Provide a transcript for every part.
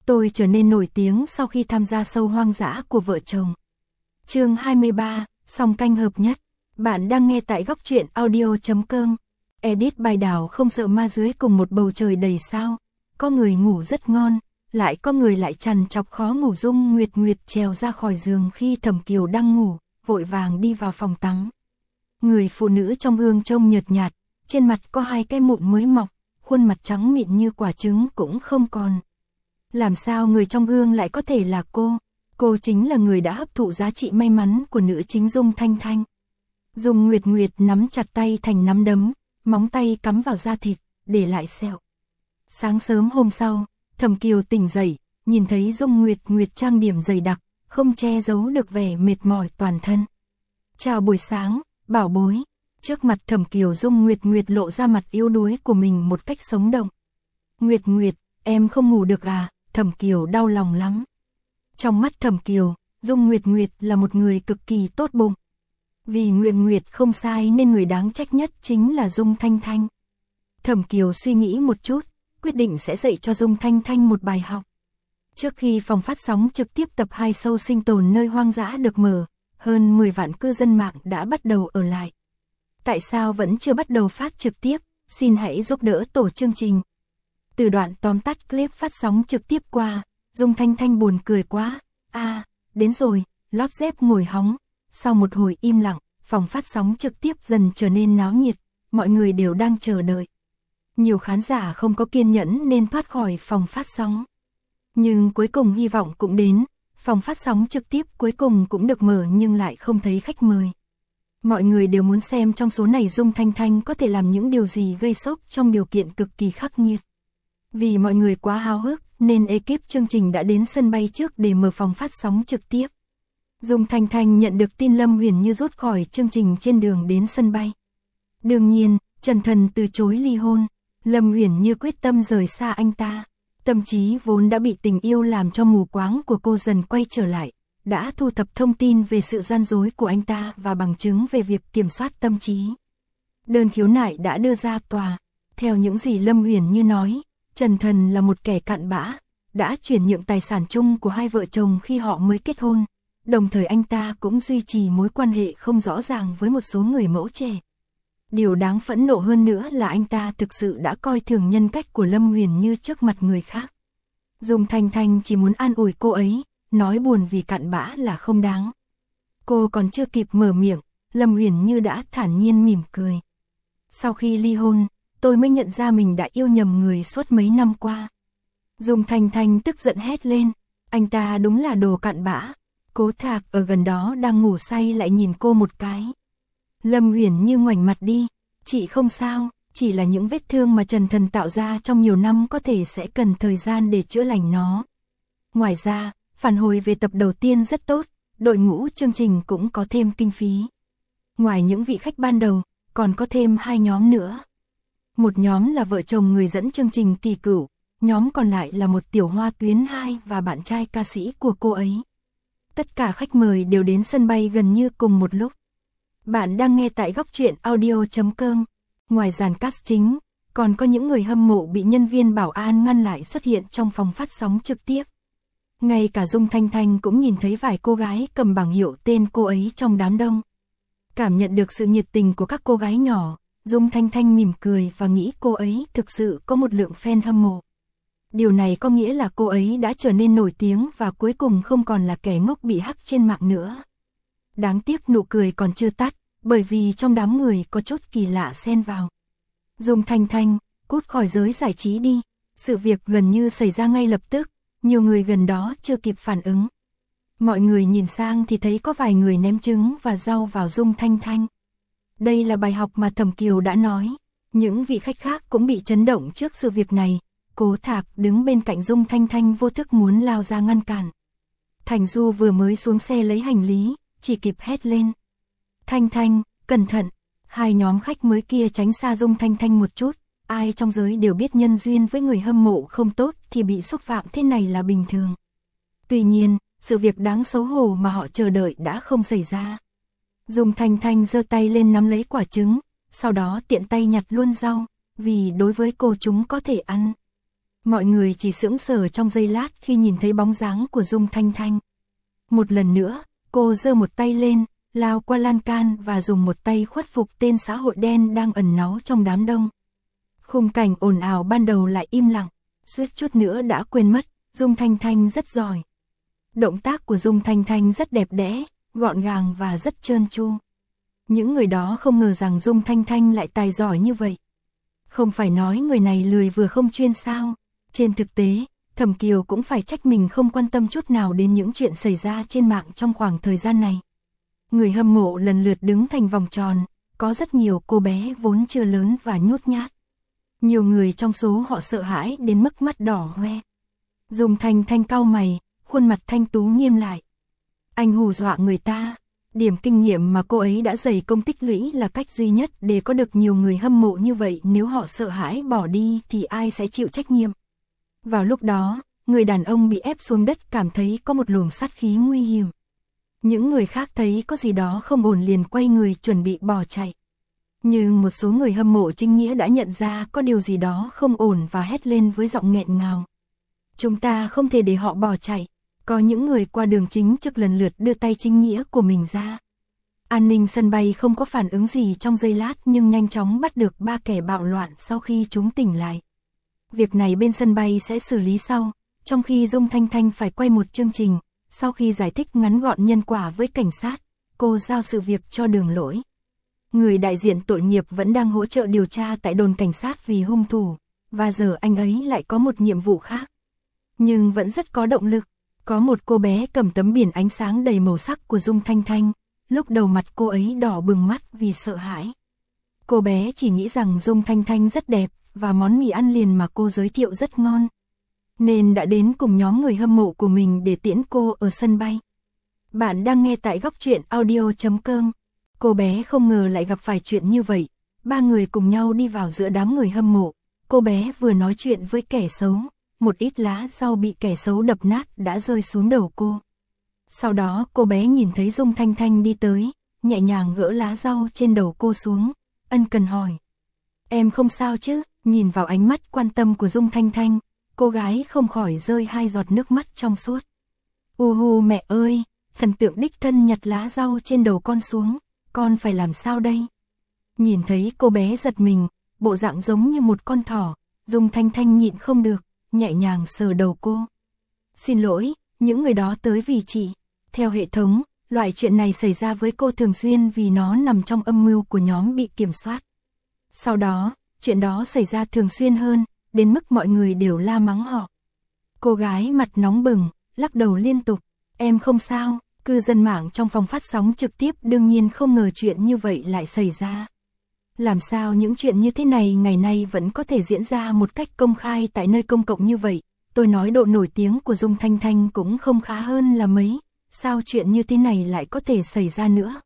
Tôi trở nên nổi tiếng sau khi tham gia show hoang dã của vợ chồng. Chương 23, song canh hợp nhất. Bạn đang nghe tại góc truyện audio.com. Edit bài đảo không sợ ma dưới cùng một bầu trời đầy sao. Có người ngủ rất ngon, lại có người lại trằn trọc khó ngủ. Dung Nguyệt Nguyệt trèo ra khỏi giường khi Thẩm Kiều đang ngủ, vội vàng đi vào phòng tắm. Người phụ nữ trong gương trông nhợt nhạt, trên mặt có 2 cái mụn mới mọc, khuôn mặt trắng mịn như quả trứng cũng không còn. Làm sao người trong gương lại có thể là cô? Cô chính là người đã hấp thụ giá trị may mắn của nữ chính Dung Thanh Thanh. Dung Nguyệt Nguyệt nắm chặt tay thành nắm đấm, móng tay cắm vào da thịt, để lại sẹo. Sáng sớm hôm sau, Thẩm Kiều tỉnh dậy, nhìn thấy Dung Nguyệt Nguyệt trang điểm dày đặc, không che giấu được vẻ mệt mỏi toàn thân. Chào buổi sáng, bảo bối. Trước mặt Thẩm Kiều, Dung Nguyệt Nguyệt lộ ra mặt yếu đuối của mình một cách sống động. Nguyệt Nguyệt, em không ngủ được à? Thẩm Kiều đau lòng lắm. Trong mắt Thẩm Kiều, Dung Nguyệt Nguyệt là một người cực kỳ tốt bụng. Vì Nguyệt Nguyệt không sai nên người đáng trách nhất chính là Dung Thanh Thanh. Thẩm Kiều suy nghĩ một chút, quyết định sẽ dạy cho Dung Thanh Thanh một bài học. Trước khi phòng phát sóng trực tiếp tập 2 show sinh tồn nơi hoang dã được mở, hơn 10 vạn cư dân mạng đã bắt đầu ở lại. Tại sao vẫn chưa bắt đầu phát trực tiếp? Xin hãy giúp đỡ tổ chương trình. Từ đoạn tóm tắt clip phát sóng trực tiếp qua, Dung Thanh Thanh buồn cười quá. Đến rồi, lót dép ngồi hóng. Sau một hồi im lặng, phòng phát sóng trực tiếp dần trở nên náo nhiệt, mọi người đều đang chờ đợi. Nhiều khán giả không có kiên nhẫn nên thoát khỏi phòng phát sóng. Nhưng cuối cùng hy vọng cũng đến, phòng phát sóng trực tiếp cuối cùng cũng được mở nhưng lại không thấy khách mời. Mọi người đều muốn xem trong số này Dung Thanh Thanh có thể làm những điều gì gây sốc trong điều kiện cực kỳ khắc nghiệt. Vì mọi người quá háo hức nên ekip chương trình đã đến sân bay trước để mở phòng phát sóng trực tiếp. Dung Thanh Thanh nhận được tin Lâm Huyền Như rút khỏi chương trình trên đường đến sân bay. Đương nhiên, Trần Thần từ chối ly hôn, Lâm Huyền Như quyết tâm rời xa anh ta. Tâm trí vốn đã bị tình yêu làm cho mù quáng của cô dần quay trở lại, đã thu thập thông tin về sự gian dối của anh ta và bằng chứng về việc kiểm soát tâm trí. Đơn khiếu nại đã đưa ra tòa. Theo những gì Lâm Huyền Như nói, Trần Thần là một kẻ cặn bã, đã chuyển nhượng tài sản chung của 2 vợ chồng khi họ mới kết hôn. Đồng thời anh ta cũng duy trì mối quan hệ không rõ ràng với một số người mẫu trẻ. Điều đáng phẫn nộ hơn nữa là anh ta thực sự đã coi thường nhân cách của Lâm Huyền Như trước mặt người khác. Dung Thanh Thanh chỉ muốn an ủi cô ấy, nói buồn vì cặn bã là không đáng. Cô còn chưa kịp mở miệng, Lâm Huyền Như đã thản nhiên mỉm cười. Sau khi ly hôn, tôi mới nhận ra mình đã yêu nhầm người suốt mấy năm qua. Dung Thanh Thanh tức giận hét lên, anh ta đúng là đồ cặn bã. Cố Thạc ở gần đó đang ngủ say lại nhìn cô một cái. Lâm Huyền Như ngoảnh mặt đi, chị không sao, chỉ là những vết thương mà Trần Thần tạo ra trong nhiều năm có thể sẽ cần thời gian để chữa lành nó. Ngoài ra, phản hồi về tập đầu tiên rất tốt, đội ngũ chương trình cũng có thêm kinh phí. Ngoài những vị khách ban đầu, còn có thêm 2 nhóm nữa. Một nhóm là vợ chồng người dẫn chương trình Kỳ Cửu, nhóm còn lại là một tiểu hoa Tuyến 2 và bạn trai ca sĩ của cô ấy. Tất cả khách mời đều đến sân bay gần như cùng một lúc. Bạn đang nghe tại góc truyện audio.com. Ngoài dàn cast chính, còn có những người hâm mộ bị nhân viên bảo an ngăn lại xuất hiện trong phòng phát sóng trực tiếp. Ngay cả Dung Thanh Thanh cũng nhìn thấy vài cô gái cầm bảng hiệu tên cô ấy trong đám đông. Cảm nhận được sự nhiệt tình của các cô gái nhỏ, Dung Thanh Thanh mỉm cười và nghĩ cô ấy thực sự có một lượng fan hâm mộ. Điều này có nghĩa là cô ấy đã trở nên nổi tiếng và cuối cùng không còn là kẻ ngốc bị hắc trên mạng nữa. Đáng tiếc nụ cười còn chưa tắt, bởi vì trong đám người có chút kỳ lạ xen vào. Dung Thanh Thanh, cút khỏi giới giải trí đi. Sự việc gần như xảy ra ngay lập tức, nhiều người gần đó chưa kịp phản ứng. Mọi người nhìn sang thì thấy có vài người ném trứng và rau vào Dung Thanh Thanh. Đây là bài học mà Thẩm Kiều đã nói. Những vị khách khác cũng bị chấn động trước sự việc này. Cố Thạc đứng bên cạnh Dung Thanh Thanh vô thức muốn lao ra ngăn cản. Thành Du vừa mới xuống xe lấy hành lý, chỉ kịp hét lên. Thanh Thanh, cẩn thận. 2 nhóm khách mới kia tránh xa Dung Thanh Thanh một chút. Ai trong giới đều biết nhân duyên với người hâm mộ không tốt thì bị xúc phạm thế này là bình thường. Tuy nhiên, sự việc đáng xấu hổ mà họ chờ đợi đã không xảy ra. Dung Thanh Thanh giơ tay lên nắm lấy quả trứng, sau đó tiện tay nhặt luôn rau, vì đối với cô chúng có thể ăn. Mọi người chỉ sững sờ trong giây lát khi nhìn thấy bóng dáng của Dung Thanh Thanh. Một lần nữa, cô giơ một tay lên, lao qua lan can và dùng một tay khuất phục tên xã hội đen đang ẩn náu trong đám đông. Khung cảnh ồn ào ban đầu lại im lặng, suýt chút nữa đã quên mất, Dung Thanh Thanh rất giỏi. Động tác của Dung Thanh Thanh rất đẹp đẽ, gọn gàng và rất trơn tru. Những người đó không ngờ rằng Dung Thanh Thanh lại tài giỏi như vậy. Không phải nói người này lười vừa không chuyên sao. Trên thực tế, Thẩm Kiều cũng phải trách mình không quan tâm chút nào đến những chuyện xảy ra trên mạng trong khoảng thời gian này. Người hâm mộ lần lượt đứng thành vòng tròn, có rất nhiều cô bé vốn chưa lớn và nhút nhát. Nhiều người trong số họ sợ hãi đến mức mắt đỏ hoe. Dung Thanh Thanh cau mày, khuôn mặt thanh tú nghiêm lại. Anh hù dọa người ta. Điểm kinh nghiệm mà cô ấy đã dày công tích lũy là cách duy nhất để có được nhiều người hâm mộ như vậy. Nếu họ sợ hãi bỏ đi thì ai sẽ chịu trách nhiệm? Vào lúc đó, người đàn ông bị ép xuống đất cảm thấy có một luồng sát khí nguy hiểm. Những người khác thấy có gì đó không ổn liền quay người chuẩn bị bỏ chạy. Nhưng một số người hâm mộ chính nghĩa đã nhận ra có điều gì đó không ổn và hét lên với giọng nghẹn ngào. Chúng ta không thể để họ bỏ chạy. Có những người qua đường chính trực lần lượt đưa tay chính nghĩa của mình ra. An ninh sân bay không có phản ứng gì trong giây lát nhưng nhanh chóng bắt được 3 kẻ bạo loạn sau khi chúng tỉnh lại. Việc này bên sân bay sẽ xử lý sau, trong khi Dung Thanh Thanh phải quay một chương trình. Sau khi giải thích ngắn gọn nhân quả với cảnh sát, cô giao sự việc cho Đường Lỗi. Người đại diện tội nghiệp vẫn đang hỗ trợ điều tra tại đồn cảnh sát vì hung thủ, và giờ anh ấy lại có một nhiệm vụ khác. Nhưng vẫn rất có động lực. Có một cô bé cầm tấm biển ánh sáng đầy màu sắc của Dung Thanh Thanh, lúc đầu mặt cô ấy đỏ bừng mắt vì sợ hãi. Cô bé chỉ nghĩ rằng Dung Thanh Thanh rất đẹp, và món mì ăn liền mà cô giới thiệu rất ngon. Nên đã đến cùng nhóm người hâm mộ của mình để tiễn cô ở sân bay. Bạn đang nghe tại Góc Truyện Audio.com. Cô bé không ngờ lại gặp phải chuyện như vậy. 3 người cùng nhau đi vào giữa đám người hâm mộ. Cô bé vừa nói chuyện với kẻ xấu. Một ít lá rau bị kẻ xấu đập nát đã rơi xuống đầu cô. Sau đó cô bé nhìn thấy Dung Thanh Thanh đi tới, nhẹ nhàng gỡ lá rau trên đầu cô xuống, ân cần hỏi. Em không sao chứ? Nhìn vào ánh mắt quan tâm của Dung Thanh Thanh, cô gái không khỏi rơi 2 giọt nước mắt trong suốt. Mẹ ơi, thần tượng đích thân nhặt lá rau trên đầu con xuống, con phải làm sao đây? Nhìn thấy cô bé giật mình, bộ dạng giống như một con thỏ, Dung Thanh Thanh nhịn không được, nhẹ nhàng sờ đầu cô. Xin lỗi, những người đó tới vì chị. Theo hệ thống, loại chuyện này xảy ra với cô thường xuyên vì nó nằm trong âm mưu của nhóm bị kiểm soát. Sau đó, chuyện đó xảy ra thường xuyên hơn, đến mức mọi người đều la mắng họ. Cô gái mặt nóng bừng, lắc đầu liên tục. Em không sao. Cư dân mạng trong phòng phát sóng trực tiếp đương nhiên không ngờ chuyện như vậy lại xảy ra. Làm sao những chuyện như thế này ngày nay vẫn có thể diễn ra một cách công khai tại nơi công cộng như vậy? Tôi nói độ nổi tiếng của Dung Thanh Thanh cũng không khá hơn là mấy. Sao chuyện như thế này lại có thể xảy ra nữa?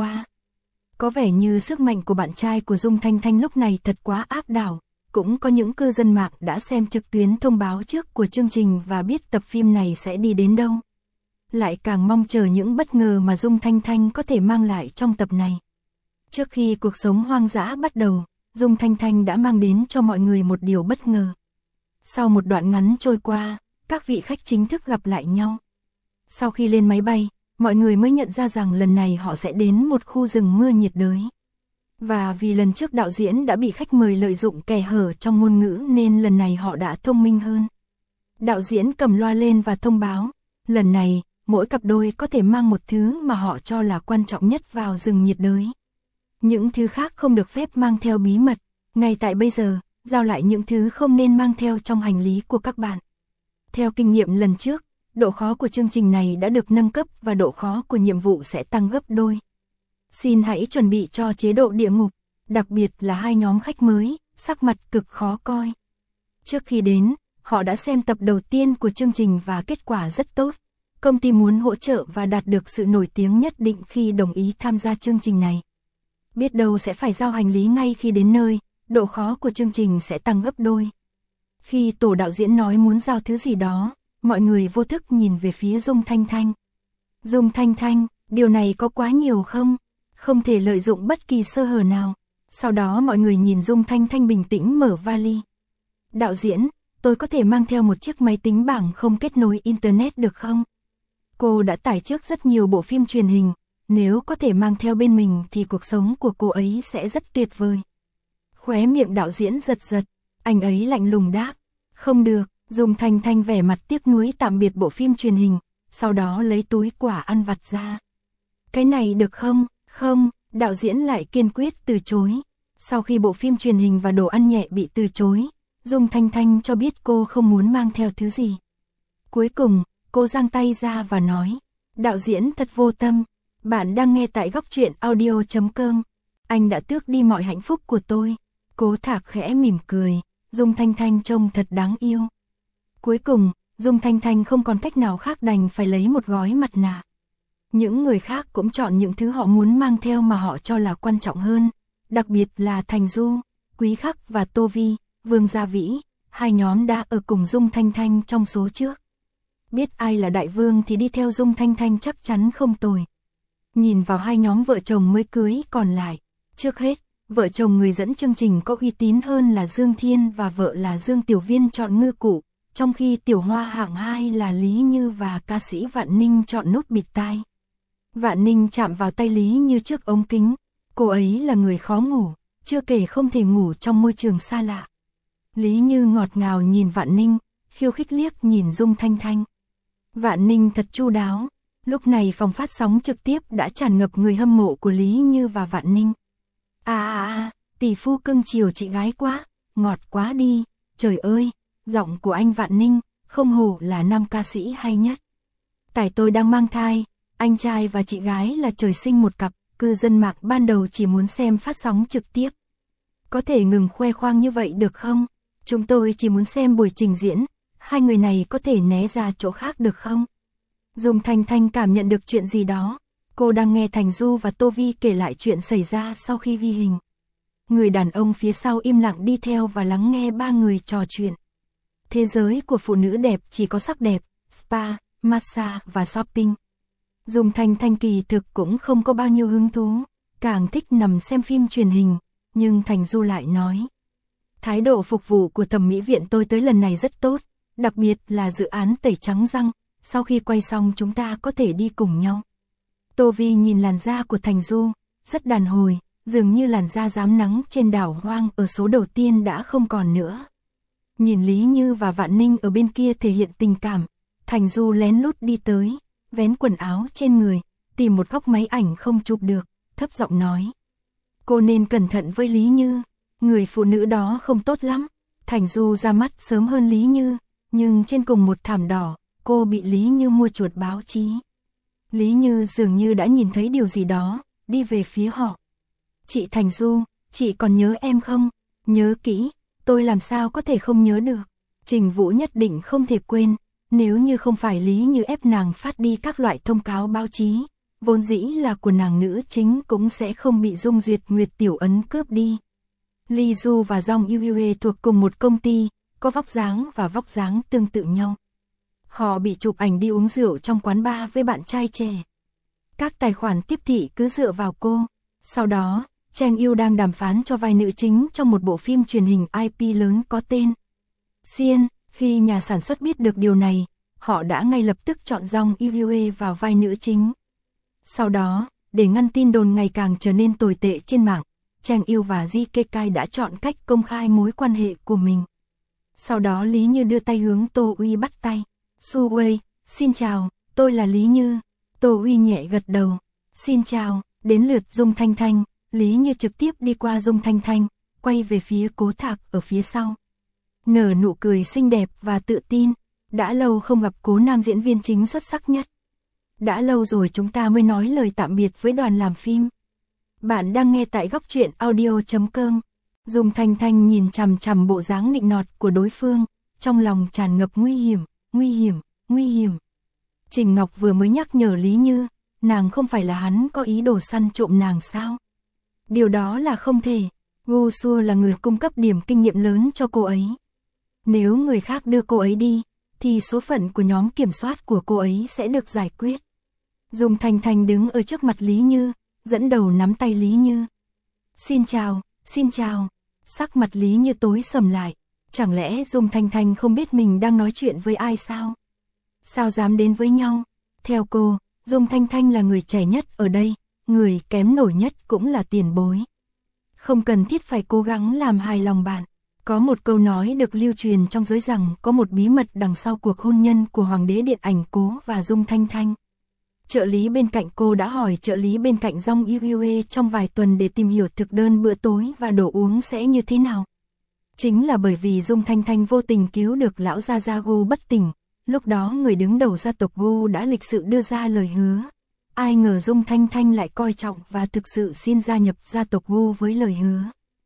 Có vẻ như sức mạnh của bạn trai của Dung Thanh Thanh lúc này thật quá áp đảo. Cũng có những cư dân mạng đã xem trực tuyến thông báo trước của chương trình và biết tập phim này sẽ đi đến đâu. Lại càng mong chờ những bất ngờ mà Dung Thanh Thanh có thể mang lại trong tập này. Trước khi cuộc sống hoang dã bắt đầu, Dung Thanh Thanh đã mang đến cho mọi người một điều bất ngờ. Sau một đoạn ngắn trôi qua, các vị khách chính thức gặp lại nhau. Sau khi lên máy bay, mọi người mới nhận ra rằng lần này họ sẽ đến một khu rừng mưa nhiệt đới. Và vì lần trước đạo diễn đã bị khách mời lợi dụng kẽ hở trong ngôn ngữ nên lần này họ đã thông minh hơn. Đạo diễn cầm loa lên và thông báo, lần này, mỗi cặp đôi có thể mang một thứ mà họ cho là quan trọng nhất vào rừng nhiệt đới. Những thứ khác không được phép mang theo bí mật. Ngay tại bây giờ, giao lại những thứ không nên mang theo trong hành lý của các bạn. Theo kinh nghiệm lần trước, độ khó của chương trình này đã được nâng cấp và độ khó của nhiệm vụ sẽ tăng gấp đôi. Xin hãy chuẩn bị cho chế độ địa ngục, đặc biệt là 2 nhóm khách mới, sắc mặt cực khó coi. Trước khi đến, họ đã xem tập đầu tiên của chương trình và kết quả rất tốt. Công ty muốn hỗ trợ và đạt được sự nổi tiếng nhất định khi đồng ý tham gia chương trình này. Biết đâu sẽ phải giao hành lý ngay khi đến nơi, độ khó của chương trình sẽ tăng gấp đôi. Khi tổ đạo diễn nói muốn giao thứ gì đó, mọi người vô thức nhìn về phía Dung Thanh Thanh. Dung Thanh Thanh, điều này có quá nhiều không? Không thể lợi dụng bất kỳ sơ hở nào. Sau đó mọi người nhìn Dung Thanh Thanh bình tĩnh mở vali. Đạo diễn, tôi có thể mang theo một chiếc máy tính bảng không kết nối Internet được không? Cô đã tải trước rất nhiều bộ phim truyền hình, nếu có thể mang theo bên mình thì cuộc sống của cô ấy sẽ rất tuyệt vời. Khóe miệng đạo diễn giật giật, anh ấy lạnh lùng đáp, không được. Dung Thanh Thanh vẻ mặt tiếc nuối tạm biệt bộ phim truyền hình, sau đó lấy túi quả ăn vặt ra. Cái này được không? Không, đạo diễn lại kiên quyết từ chối. Sau khi bộ phim truyền hình và đồ ăn nhẹ bị từ chối, Dung Thanh Thanh cho biết cô không muốn mang theo thứ gì. Cuối cùng, cô giang tay ra và nói, đạo diễn thật vô tâm, bạn đang nghe tại góc truyện audio.com, anh đã tước đi mọi hạnh phúc của tôi. Cố Thạc khẽ mỉm cười, Dung Thanh Thanh trông thật đáng yêu. Cuối cùng, Dung Thanh Thanh không còn cách nào khác đành phải lấy một gói mặt nạ. Những người khác cũng chọn những thứ họ muốn mang theo mà họ cho là quan trọng hơn, đặc biệt là Thành Du, Quý Khắc và Tô Vi, Vương Gia Vĩ, hai nhóm đã ở cùng Dung Thanh Thanh trong số trước. Biết ai là đại vương thì đi theo Dung Thanh Thanh chắc chắn không tồi. Nhìn vào hai nhóm vợ chồng mới cưới còn lại, trước hết, vợ chồng người dẫn chương trình có uy tín hơn là Dương Thiên và vợ là Dương Tiểu Viên chọn ngư cụ, trong khi tiểu hoa hạng 2 là Lý Như và ca sĩ Vạn Ninh chọn nút bịt tai. Vạn Ninh chạm vào tay Lý Như trước ống kính, cô ấy là người khó ngủ, chưa kể không thể ngủ trong môi trường xa lạ. Lý Như ngọt ngào nhìn Vạn Ninh, khiêu khích liếc nhìn Dung Thanh Thanh. Vạn Ninh thật chu đáo, lúc này phòng phát sóng trực tiếp đã tràn ngập người hâm mộ của Lý Như và Vạn Ninh. Tỷ phu cưng chiều chị gái quá, ngọt quá đi, trời ơi, giọng của anh Vạn Ninh, không hổ là nam ca sĩ hay nhất. Tại tôi đang mang thai, anh trai và chị gái là trời sinh một cặp, cư dân mạng ban đầu chỉ muốn xem phát sóng trực tiếp. Có thể ngừng khoe khoang như vậy được không? Chúng tôi chỉ muốn xem buổi trình diễn, hai người này có thể né ra chỗ khác được không? Dung Thanh Thanh cảm nhận được chuyện gì đó, cô đang nghe Thành Du và Tô Vi kể lại chuyện xảy ra sau khi ghi hình. Người đàn ông phía sau im lặng đi theo và lắng nghe ba người trò chuyện. Thế giới của phụ nữ đẹp chỉ có sắc đẹp, spa, massage và shopping. Dung Thanh Thanh kỳ thực cũng không có bao nhiêu hứng thú, càng thích nằm xem phim truyền hình, nhưng Thành Du lại nói. Thái độ phục vụ của thẩm mỹ viện tôi tới lần này rất tốt, đặc biệt là dự án tẩy trắng răng, sau khi quay xong chúng ta có thể đi cùng nhau. Tô Vi nhìn làn da của Thành Du, rất đàn hồi, dường như làn da rám nắng trên đảo hoang ở số đầu tiên đã không còn nữa. Nhìn Lý Như và Vạn Ninh ở bên kia thể hiện tình cảm, Thành Du lén lút đi tới, vén quần áo trên người, tìm một góc máy ảnh không chụp được, thấp giọng nói. Cô nên cẩn thận với Lý Như, người phụ nữ đó không tốt lắm. Thành Du ra mắt sớm hơn Lý Như, nhưng trên cùng một thảm đỏ, cô bị Lý Như mua chuột báo chí. Lý Như dường như đã nhìn thấy điều gì đó, đi về phía họ. Chị Thành Du, chị còn nhớ em không? Nhớ kỹ, tôi làm sao có thể không nhớ được. Trình Vũ nhất định không thể quên, nếu như không phải Lý Như ép nàng phát đi các loại thông cáo báo chí, vốn dĩ là của nàng nữ chính cũng sẽ không bị Dung Duyệt Nguyệt Tiểu Ấn cướp đi. Ly Du và Dong Yue thuộc cùng một công ty, có vóc dáng tương tự nhau. Họ bị chụp ảnh đi uống rượu trong quán bar với bạn trai trẻ. Các tài khoản tiếp thị cứ dựa vào cô. Sau đó, Chang Yêu đang đàm phán cho vai nữ chính trong một bộ phim truyền hình IP lớn có tên Xiên. Khi nhà sản xuất biết được điều này, họ đã ngay lập tức chọn Dong Yue vào vai nữ chính. Sau đó, để ngăn tin đồn ngày càng trở nên tồi tệ trên mạng, Chang Yêu và Ji Kekai đã chọn cách công khai mối quan hệ của mình. Sau đó Lý Như đưa tay hướng Tô Uy bắt tay. Su Wei, xin chào, tôi là Lý Như. Tô Uy nhẹ gật đầu. Xin chào, đến lượt Dung Thanh Thanh, Lý Như trực tiếp đi qua Dung Thanh Thanh, quay về phía Cố Thạc ở phía sau. Nở nụ cười xinh đẹp và tự tin, đã lâu không gặp Cố nam diễn viên chính xuất sắc nhất. Đã lâu rồi chúng ta mới nói lời tạm biệt với đoàn làm phim. Bạn đang nghe tại góc truyện audio.com. Dung Thanh Thanh nhìn chằm chằm bộ dáng nịnh nọt của đối phương, trong lòng tràn ngập nguy hiểm. Trình Ngọc vừa mới nhắc nhở Lý Như, nàng không phải là hắn có ý đồ săn trộm nàng sao? Điều đó là không thể, Gu Xua là người cung cấp điểm kinh nghiệm lớn cho cô ấy. Nếu người khác đưa cô ấy đi, thì số phận của nhóm kiểm soát của cô ấy sẽ được giải quyết. Dung Thanh Thanh đứng ở trước mặt Lý Như, dẫn đầu nắm tay Lý Như. Xin chào, sắc mặt Lý Như tối sầm lại, Chẳng lẽ Dung Thanh Thanh không biết mình đang nói chuyện với ai sao? Sao dám đến với nhau? Theo cô, Dung Thanh Thanh là người trẻ nhất ở đây, người kém nổi nhất cũng là tiền bối. Không cần thiết phải cố gắng làm hài lòng bạn. Có một câu nói được lưu truyền trong giới rằng có một bí mật đằng sau cuộc hôn nhân của hoàng đế điện ảnh Cố và Dung Thanh Thanh. Trợ lý bên cạnh cô đã hỏi trợ lý bên cạnh Jong Eui trong vài tuần để tìm hiểu thực đơn bữa tối và đồ uống sẽ như thế nào. Chính là bởi vì Dung Thanh Thanh vô tình cứu được lão gia gia Gu bất tỉnh, lúc đó người đứng đầu gia tộc Gu đã lịch sự đưa ra lời hứa. Ai ngờ Dung Thanh Thanh lại coi trọng và thực sự xin gia nhập gia tộc Gu với lời hứa.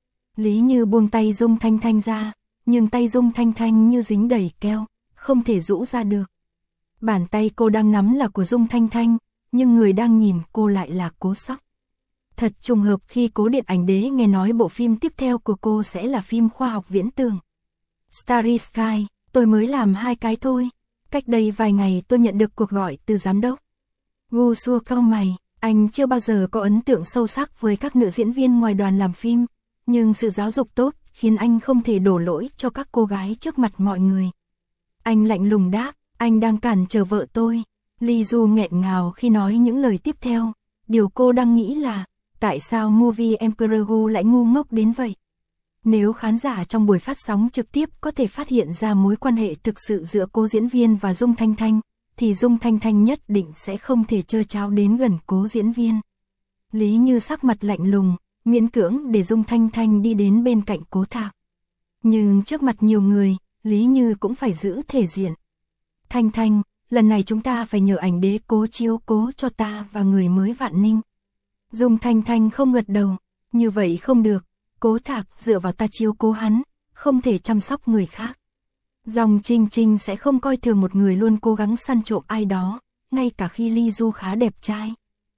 Lý Như buông tay Dung Thanh Thanh ra, nhưng tay Dung Thanh Thanh như dính đầy keo, không thể rũ ra được. Bàn tay cô đang nắm là của Dung Thanh Thanh, nhưng người đang nhìn cô lại là Cố Sóc. Thật trùng hợp khi Cố Điện Ảnh Đế nghe nói bộ phim tiếp theo của cô sẽ là phim khoa học viễn tưởng. Starry Sky, tôi mới làm 2 cái thôi. Cách đây vài ngày tôi nhận được cuộc gọi từ giám đốc. Gu xua cau mày, anh chưa bao giờ có ấn tượng sâu sắc với các nữ diễn viên ngoài đoàn làm phim, nhưng sự giáo dục tốt khiến anh không thể đổ lỗi cho các cô gái trước mặt mọi người. Anh lạnh lùng đáp, anh đang cản trở vợ tôi. Lee Du nghẹn ngào khi nói những lời tiếp theo. Điều cô đang nghĩ là, tại sao Movie Emperor Gu lại ngu ngốc đến vậy? Nếu khán giả trong buổi phát sóng trực tiếp có thể phát hiện ra mối quan hệ thực sự giữa Cố diễn viên và Dung Thanh Thanh, thì Dung Thanh Thanh nhất định sẽ không thể trơ tráo đến gần Cố diễn viên. Lý Như sắc mặt lạnh lùng, miễn cưỡng để Dung Thanh Thanh đi đến bên cạnh Cố Thạc. Nhưng trước mặt nhiều người, Lý Như cũng phải giữ thể diện. Thanh Thanh, lần này chúng ta phải nhờ ảnh đế Cố chiếu cố cho ta và người mới Vạn Ninh. Dung Thanh Thanh không gật đầu, như vậy không được, Cố Thạc dựa vào ta chiếu cố hắn, không thể chăm sóc người khác. Dòng Trinh Trinh sẽ không coi thường một người luôn cố gắng săn trộm ai đó, ngay cả khi Lee Du khá đẹp trai.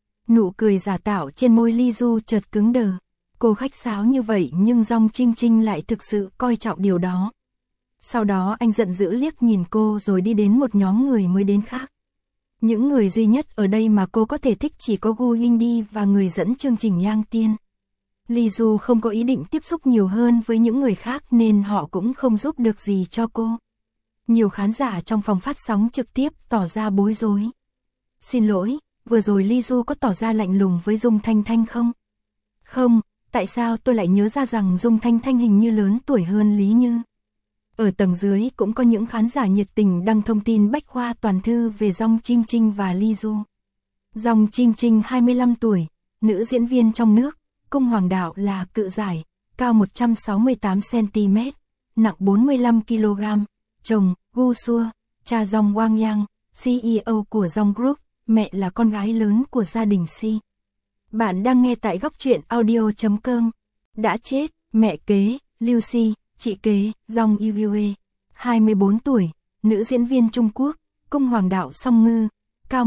Nụ cười giả tạo trên môi Lee Du chợt cứng đờ. Cô khách sáo như vậy nhưng Dòng Trinh Trinh lại thực sự coi trọng điều đó. Sau đó anh giận dữ liếc nhìn cô rồi đi đến một nhóm người mới đến khác. Những người duy nhất ở đây mà cô có thể thích chỉ có Gu Yingdi và người dẫn chương trình Yang Tiên. Lee Du không có ý định tiếp xúc nhiều hơn với những người khác nên họ cũng không giúp được gì cho cô. Nhiều khán giả trong phòng phát sóng trực tiếp tỏ ra bối rối. Xin lỗi, vừa rồi Lee Du có tỏ ra lạnh lùng với Dung Thanh Thanh không? Không, tại sao tôi lại nhớ ra rằng Dung Thanh Thanh hình như lớn tuổi hơn Lý Như. Ở tầng dưới cũng có những khán giả nhiệt tình đăng thông tin bách khoa toàn thư về Dòng Trinh Trinh và Lee Du. Dòng Trinh Trinh 25 tuổi, nữ diễn viên trong nước, cung hoàng đạo là cự giải, cao 168cm, nặng 45kg, chồng, Gu Xua, cha Dòng Wang Yang, CEO của Dòng Group, mẹ là con gái lớn của gia đình Si. Bạn đang nghe tại góc truyện audio.com. Đã chết, mẹ kế, Liu Si, chị kế, Dòng Yue, 24 tuổi, nữ diễn viên Trung Quốc, cung hoàng đạo Song Ngư, cao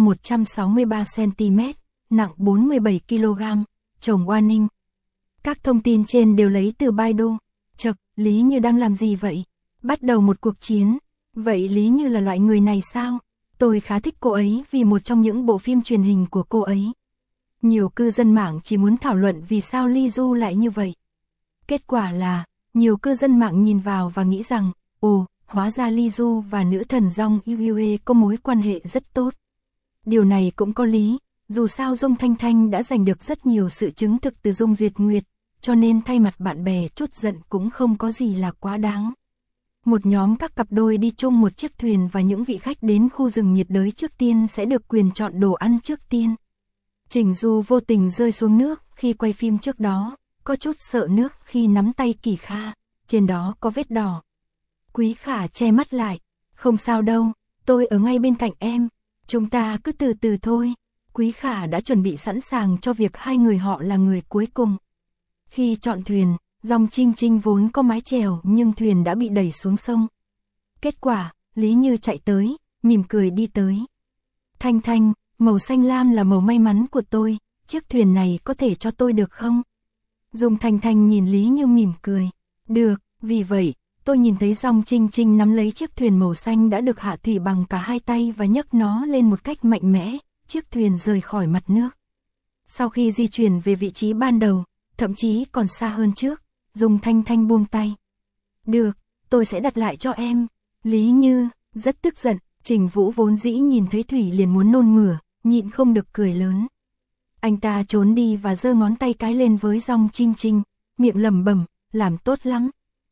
163cm, nặng 47kg, chồng Hoa Ninh. Các thông tin trên đều lấy từ Baidu. Chậc, Lý Như đang làm gì vậy? Bắt đầu một cuộc chiến. Vậy Lý Như là loại người này sao? Tôi khá thích cô ấy vì một trong những bộ phim truyền hình của cô ấy. Nhiều cư dân mạng chỉ muốn thảo luận vì sao Lee Du lại như vậy. Kết quả là, nhiều cư dân mạng nhìn vào và nghĩ rằng, ồ, hóa ra Lee Du và nữ thần Dòng Yue có mối quan hệ rất tốt. Điều này cũng có lý, dù sao Dung Thanh Thanh đã giành được rất nhiều sự chứng thực từ Dung Duyệt Nguyệt, cho nên thay mặt bạn bè chút giận cũng không có gì là quá đáng. Một nhóm các cặp đôi đi chung một chiếc thuyền và những vị khách đến khu rừng nhiệt đới trước tiên sẽ được quyền chọn đồ ăn trước tiên. Trình Du vô tình rơi xuống nước khi quay phim trước đó, có chút sợ nước khi nắm tay Kỳ Kha, trên đó có vết đỏ. Quý Khả che mắt lại, không sao đâu, tôi ở ngay bên cạnh em, chúng ta cứ từ từ thôi. Quý Khả đã chuẩn bị sẵn sàng cho việc hai người họ là người cuối cùng. Khi chọn thuyền, Dòng Trinh Trinh vốn có mái chèo nhưng thuyền đã bị đẩy xuống sông. Kết quả, Lý Như chạy tới, mỉm cười đi tới. Thanh Thanh, màu xanh lam là màu may mắn của tôi, chiếc thuyền này có thể cho tôi được không? Dung Thanh Thanh nhìn Lý Như mỉm cười. Được, vì vậy, tôi nhìn thấy Dòng Trinh Trinh nắm lấy chiếc thuyền màu xanh đã được hạ thủy bằng cả hai tay và nhấc nó lên một cách mạnh mẽ, chiếc thuyền rời khỏi mặt nước. Sau khi di chuyển về vị trí ban đầu, thậm chí còn xa hơn trước, Dung Thanh Thanh buông tay. Được, tôi sẽ đặt lại cho em. Lý Như, rất tức giận, Trình Vũ vốn dĩ nhìn thấy Thủy liền muốn nôn mửa, nhịn không được cười lớn. Anh ta trốn đi và giơ ngón tay cái lên với Dong Chinh Chinh, miệng lẩm bẩm, làm tốt lắm.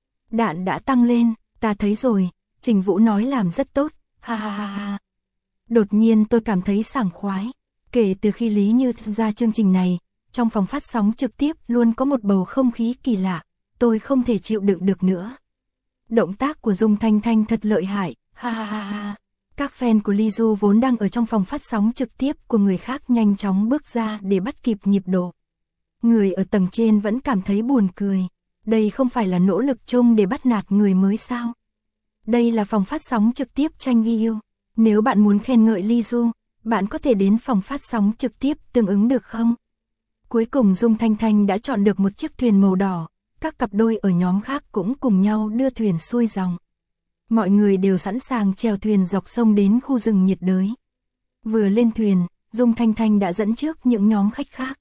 Đạn đã tăng lên, ta thấy rồi, Trình Vũ nói làm rất tốt, ha ha ha ha. Đột nhiên tôi cảm thấy sảng khoái. Kể từ khi Lý Như ra chương trình này, trong phòng phát sóng trực tiếp luôn có một bầu không khí kỳ lạ, tôi không thể chịu đựng được nữa. Động tác của Dung Thanh Thanh thật lợi hại, ha ha ha ha. Các fan của Ly Du vốn đang ở trong phòng phát sóng trực tiếp của người khác nhanh chóng bước ra để bắt kịp nhịp độ. Người ở tầng trên vẫn cảm thấy buồn cười. Đây không phải là nỗ lực chung để bắt nạt người mới sao? Đây là phòng phát sóng trực tiếp tranh yêu. Nếu bạn muốn khen ngợi Ly Du, bạn có thể đến phòng phát sóng trực tiếp tương ứng được không? Cuối cùng Dung Thanh Thanh đã chọn được một chiếc thuyền màu đỏ. Các cặp đôi ở nhóm khác cũng cùng nhau đưa thuyền xuôi dòng. Mọi người đều sẵn sàng chèo thuyền dọc sông đến khu rừng nhiệt đới. Vừa lên thuyền, Dung Thanh Thanh đã dẫn trước những nhóm khách khác.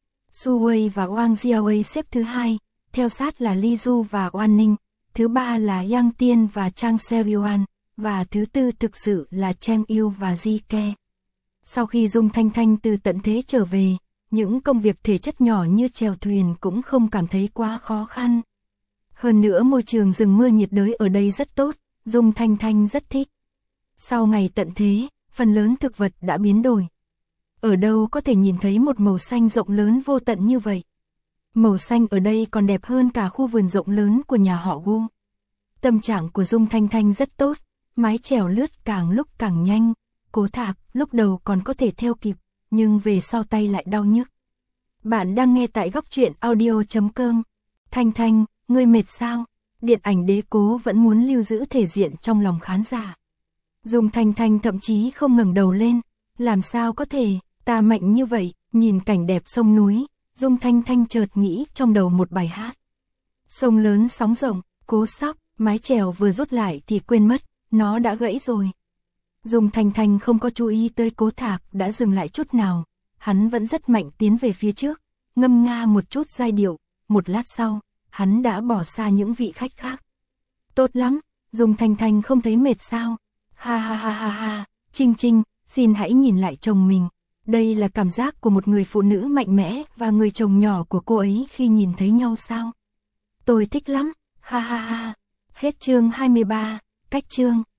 Su Wei và Wang Jiawei xếp thứ 2, theo sát là Ly Du và Oan Ninh, thứ 3 là Yang Tiên và Chang Se-yuan, và thứ 4 thực sự là Cheng Yu và Ji Ke. Sau khi Dung Thanh Thanh từ tận thế trở về, những công việc thể chất nhỏ như chèo thuyền cũng không cảm thấy quá khó khăn. Hơn nữa môi trường rừng mưa nhiệt đới ở đây rất tốt, Dung Thanh Thanh rất thích. Sau ngày tận thế, phần lớn thực vật đã biến đổi. Ở đâu có thể nhìn thấy một màu xanh rộng lớn vô tận như vậy. Màu xanh ở đây còn đẹp hơn cả khu vườn rộng lớn của nhà họ Gu. Tâm trạng của Dung Thanh Thanh rất tốt, mái chèo lướt càng lúc càng nhanh. Cố Thạc lúc đầu còn có thể theo kịp, nhưng về sau tay lại đau nhức. Bạn đang nghe tại góc truyện audio.com. Thanh Thanh, ngươi mệt sao? Điện ảnh Đế Cố vẫn muốn lưu giữ thể diện trong lòng khán giả. Dung Thanh Thanh thậm chí không ngẩng đầu lên. Làm sao có thể, ta mạnh như vậy, nhìn cảnh đẹp sông núi. Dung Thanh Thanh chợt nghĩ trong đầu một bài hát. Sông lớn sóng rộng, Cố Sóc, mái chèo vừa rút lại thì quên mất, nó đã gãy rồi. Dung Thanh Thanh không có chú ý tới Cố Thạc đã dừng lại chút nào. Hắn vẫn rất mạnh tiến về phía trước, ngâm nga một chút giai điệu. Một lát sau, hắn đã bỏ xa những vị khách khác. Tốt lắm, Dung Thanh Thanh không thấy mệt sao? Ha ha ha ha ha, Chinh Chinh, xin hãy nhìn lại chồng mình. Đây là cảm giác của một người phụ nữ mạnh mẽ và người chồng nhỏ của cô ấy khi nhìn thấy nhau sao? Tôi thích lắm, ha ha ha. Hết chương 23, cách chương.